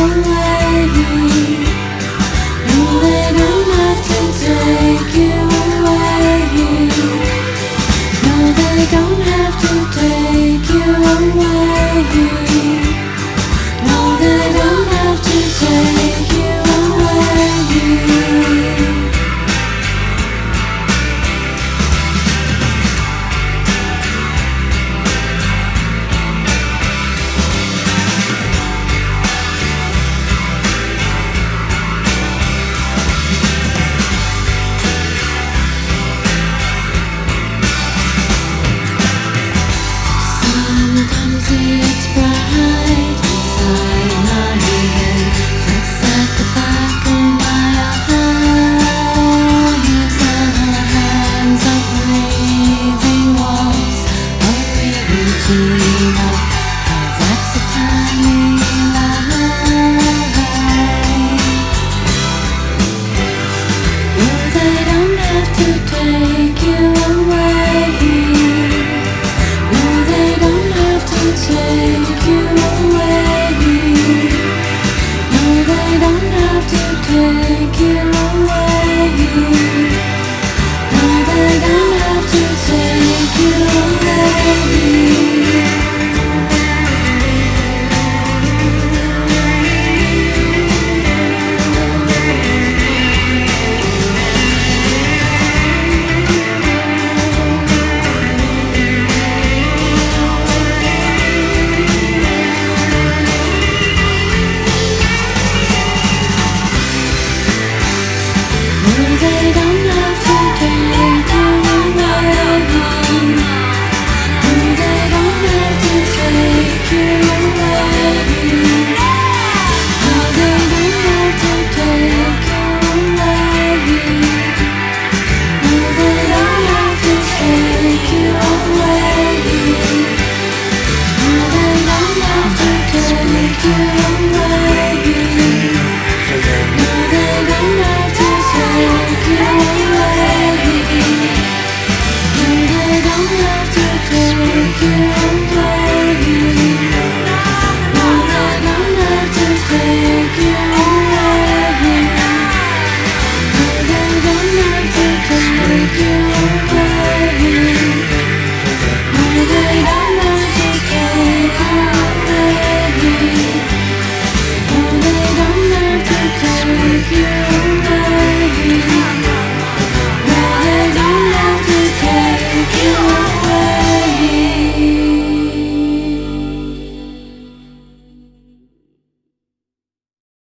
away. No, they don't have to take you away. No, they don't have to take you away. No, they don't have to take you away. Sometimes it's bright inside my head, just at the back of my eyes. The hands of breathing walls, a reaching up.